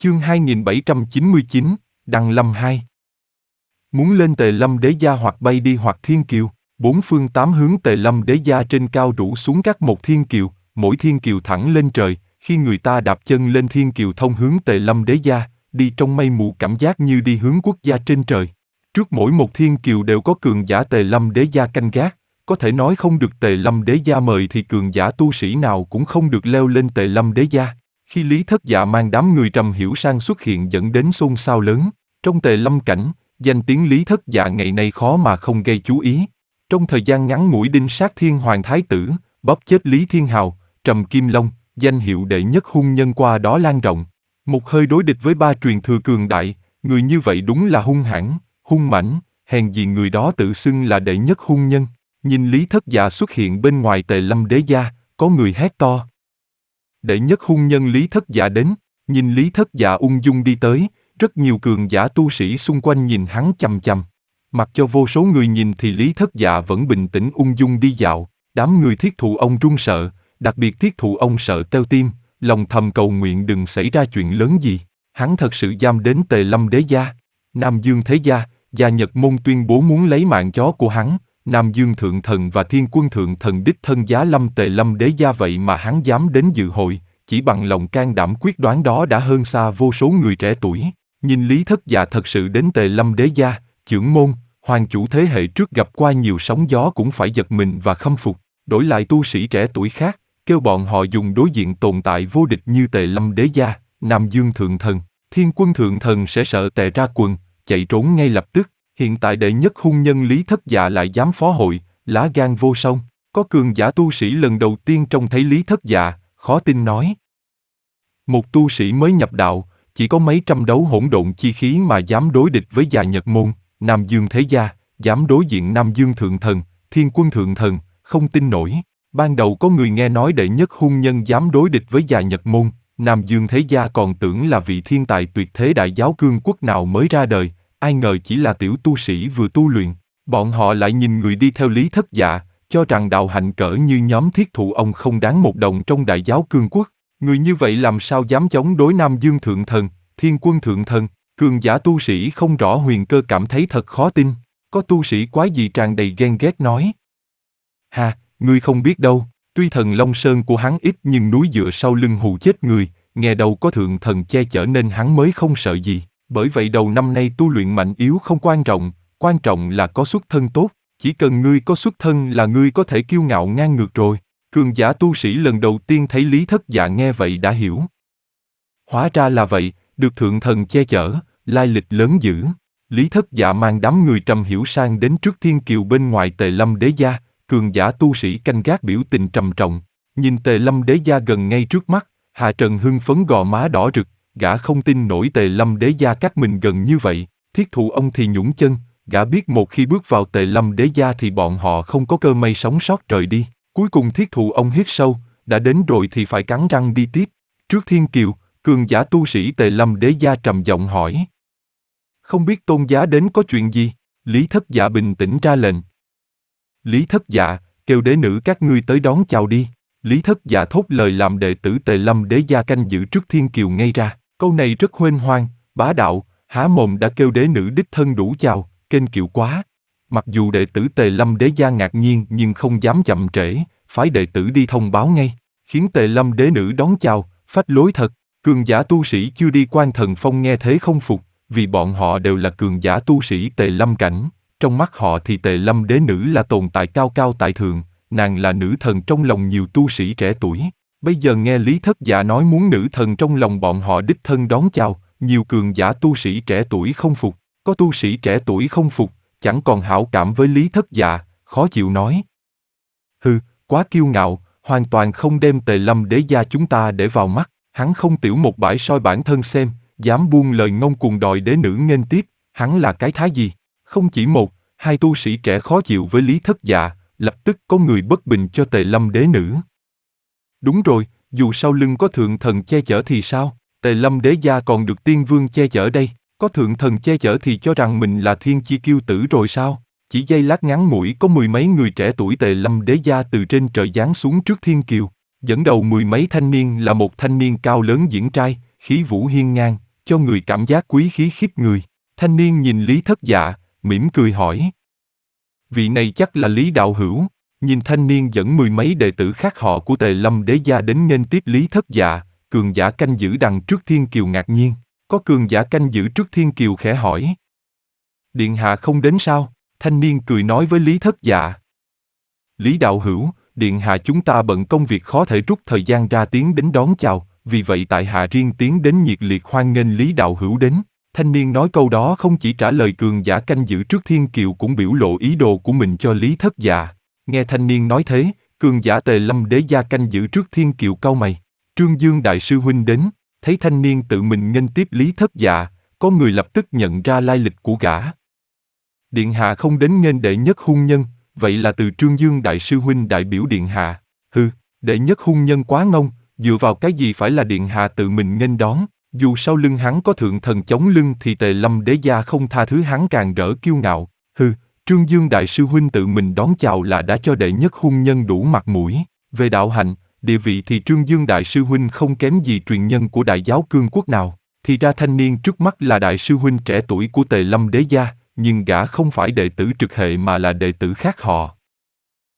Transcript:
Chương 2799, Đăng Lâm 2. Muốn lên Tề Lâm Đế Gia hoặc bay đi hoặc thiên kiều, bốn phương tám hướng Tề Lâm Đế Gia trên cao rủ xuống các một thiên kiều, mỗi thiên kiều thẳng lên trời, khi người ta đạp chân lên thiên kiều thông hướng Tề Lâm Đế Gia, đi trong mây mù cảm giác như đi hướng quốc gia trên trời. Trước mỗi một thiên kiều đều có cường giả Tề Lâm Đế Gia canh gác, có thể nói không được Tề Lâm Đế Gia mời thì cường giả tu sĩ nào cũng không được leo lên Tề Lâm Đế Gia. Khi Lý Thất Dạ mang đám người Trầm Hiểu Sang xuất hiện dẫn đến xôn xao lớn, trong Tề Lâm cảnh, danh tiếng Lý Thất Dạ ngày nay khó mà không gây chú ý. Trong thời gian ngắn ngủi đinh sát Thiên Hoàng Thái Tử, bóp chết Lý Thiên Hào, Trầm Kim Long, danh hiệu đệ nhất hung nhân qua đó lan rộng. Một hơi đối địch với ba truyền thừa cường đại, người như vậy đúng là hung hãn, hung mãnh, hèn gì người đó tự xưng là đệ nhất hung nhân. Nhìn Lý Thất Dạ xuất hiện bên ngoài Tề Lâm Đế Gia, có người hét to. Đệ nhất hung nhân Lý Thất Dạ đến, nhìn Lý Thất Dạ ung dung đi tới, rất nhiều cường giả tu sĩ xung quanh nhìn hắn chằm chằm. Mặc cho vô số người nhìn thì Lý Thất Dạ vẫn bình tĩnh ung dung đi dạo, đám người Thiết Thụ ông run sợ, đặc biệt Thiết Thụ ông sợ teo tim, lòng thầm cầu nguyện đừng xảy ra chuyện lớn gì. Hắn thật sự giam đến Tề Lâm Đế Gia. Nam Dương Thế Gia, Gia Nhật Môn tuyên bố muốn lấy mạng chó của hắn. Nam Dương Thượng Thần và Thiên Quân Thượng Thần đích thân giá lâm Tề Lâm Đế Gia, vậy mà hắn dám đến dự hội, chỉ bằng lòng can đảm quyết đoán đó đã hơn xa vô số người trẻ tuổi. Nhìn Lý Thất Dạ thật sự đến Tề Lâm Đế Gia, chưởng môn, hoàng chủ thế hệ trước gặp qua nhiều sóng gió cũng phải giật mình và khâm phục. Đổi lại tu sĩ trẻ tuổi khác, kêu bọn họ dùng đối diện tồn tại vô địch như Tề Lâm Đế Gia, Nam Dương Thượng Thần, Thiên Quân Thượng Thần sẽ sợ tè ra quần, chạy trốn ngay lập tức. Hiện tại đệ nhất hung nhân Lý Thất Dạ lại dám phó hội, lá gan vô song. Có cường giả tu sĩ lần đầu tiên trông thấy Lý Thất Dạ, khó tin nói. Một tu sĩ mới nhập đạo, chỉ có mấy trăm đấu hỗn độn chi khí mà dám đối địch với Gia Nhật Môn, Nam Dương Thế Gia, dám đối diện Nam Dương Thượng Thần, Thiên Quân Thượng Thần, không tin nổi. Ban đầu có người nghe nói đệ nhất hung nhân dám đối địch với Gia Nhật Môn, Nam Dương Thế Gia còn tưởng là vị thiên tài tuyệt thế đại giáo cương quốc nào mới ra đời. Ai ngờ chỉ là tiểu tu sĩ vừa tu luyện. Bọn họ lại nhìn người đi theo Lý Thất Dạ, cho rằng đạo hạnh cỡ như nhóm Thiết Thụ ông không đáng một đồng trong đại giáo cương quốc. Người như vậy làm sao dám chống đối Nam Dương Thượng Thần, Thiên Quân Thượng Thần. Cường giả tu sĩ không rõ huyền cơ cảm thấy thật khó tin. Có tu sĩ quái gì tràn đầy ghen ghét nói. Ha, ngươi không biết đâu, tuy thần Long Sơn của hắn ít nhưng núi dựa sau lưng hù chết người, nghe đầu có Thượng Thần che chở nên hắn mới không sợ gì. Bởi vậy đầu năm nay tu luyện mạnh yếu không quan trọng là có xuất thân tốt, chỉ cần ngươi có xuất thân là ngươi có thể kiêu ngạo ngang ngược rồi. Cường giả tu sĩ lần đầu tiên thấy Lý Thất Dạ nghe vậy đã hiểu. Hóa ra là vậy, được Thượng Thần che chở, lai lịch lớn dữ. Lý Thất Dạ mang đám người Trầm Hiểu Sang đến trước thiên kiều bên ngoài Tề Lâm Đế Gia, cường giả tu sĩ canh gác biểu tình trầm trọng. Nhìn Tề Lâm Đế Gia gần ngay trước mắt, Hạ Trần hưng phấn gò má đỏ rực. Gã không tin nổi Tề Lâm Đế Gia cách mình gần như vậy. Thiết Thụ ông thì nhũn chân, gã biết một khi bước vào Tề Lâm Đế Gia thì bọn họ không có cơ may sống sót rời đi. Cuối cùng Thiết Thụ ông hít sâu, đã đến rồi thì phải cắn răng đi tiếp. Trước thiên kiều, cường giả tu sĩ Tề Lâm Đế Gia trầm giọng hỏi. Không biết tôn giá đến có chuyện gì? Lý Thất Dạ bình tĩnh ra lệnh. Lý Thất Dạ, kêu đế nữ các ngươi tới đón chào đi. Lý Thất Dạ thốt lời làm đệ tử Tề Lâm Đế Gia canh giữ trước thiên kiều ngay ra. Câu này rất huênh hoang, bá đạo, há mồm đã kêu đế nữ đích thân đủ chào, kênh kiệu quá. Mặc dù đệ tử Tề Lâm Đế Gia ngạc nhiên nhưng không dám chậm trễ, phái đệ tử đi thông báo ngay, khiến Tề Lâm đế nữ đón chào, phách lối thật. Cường giả tu sĩ chưa đi Quan Thần Phong nghe thế không phục, vì bọn họ đều là cường giả tu sĩ Tề Lâm cảnh, trong mắt họ thì Tề Lâm đế nữ là tồn tại cao cao tại thượng, nàng là nữ thần trong lòng nhiều tu sĩ trẻ tuổi. Bây giờ nghe Lý Thất Dạ nói muốn nữ thần trong lòng bọn họ đích thân đón chào, nhiều cường giả tu sĩ trẻ tuổi không phục. Có tu sĩ trẻ tuổi không phục, chẳng còn hảo cảm với Lý Thất Dạ, khó chịu nói. Hừ, quá kiêu ngạo, hoàn toàn không đem Tề Lâm Đế Gia chúng ta để vào mắt. Hắn không tiểu một bãi soi bản thân xem, dám buông lời ngông cuồng đòi đế nữ nghênh tiếp, hắn là cái thái gì? Không chỉ một, hai tu sĩ trẻ khó chịu với Lý Thất Dạ, lập tức có người bất bình cho Tề Lâm đế nữ. Đúng rồi, dù sau lưng có Thượng Thần che chở thì sao? Tề Lâm Đế Gia còn được Tiên Vương che chở đây, có Thượng Thần che chở thì cho rằng mình là thiên chi kiêu tử rồi sao? Chỉ giây lát ngắn ngủi có mười mấy người trẻ tuổi Tề Lâm Đế Gia từ trên trời giáng xuống trước thiên kiều. Dẫn đầu mười mấy thanh niên là một thanh niên cao lớn điển trai, khí vũ hiên ngang, cho người cảm giác quý khí khiếp người. Thanh niên nhìn Lý Thất Dạ, mỉm cười hỏi. Vị này chắc là Lý đạo hữu. Nhìn thanh niên dẫn mười mấy đệ tử khác họ của Tề Lâm Đế gia đến nghênh tiếp Lý Thất Dạ, cường giả canh giữ đằng trước Thiên Kiều ngạc nhiên. Có cường giả canh giữ trước Thiên Kiều khẽ hỏi. Điện hạ không đến sao? Thanh niên cười nói với Lý Thất Dạ. Lý đạo hữu, điện hạ chúng ta bận công việc khó thể rút thời gian ra tiến đến đón chào, vì vậy tại hạ riêng tiến đến nhiệt liệt hoan nghênh Lý đạo hữu đến. Thanh niên nói câu đó không chỉ trả lời cường giả canh giữ trước Thiên Kiều cũng biểu lộ ý đồ của mình cho Lý Thất Dạ. Nghe thanh niên nói thế, cường giả Tề Lâm Đế gia canh giữ trước Thiên Kiều cau mày. Trương Dương đại sư huynh đến, thấy thanh niên tự mình nghênh tiếp Lý Thất Dạ, có người lập tức nhận ra lai lịch của gã. Điện hạ không đến nghênh đệ nhất hung nhân, vậy là từ Trương Dương đại sư huynh đại biểu điện hạ. Hừ, đệ nhất hung nhân quá ngông, dựa vào cái gì phải là điện hạ tự mình nghênh đón, dù sau lưng hắn có thượng thần chống lưng thì Tề Lâm Đế gia không tha thứ hắn càng rỡ kiêu ngạo. Hừ, Trương Dương đại sư huynh tự mình đón chào là đã cho đệ nhất hung nhân đủ mặt mũi. Về đạo hạnh, địa vị thì Trương Dương đại sư huynh không kém gì truyền nhân của đại giáo cương quốc nào. Thì ra thanh niên trước mắt là đại sư huynh trẻ tuổi của Tề Lâm Đế gia, nhưng gã không phải đệ tử trực hệ mà là đệ tử khác họ.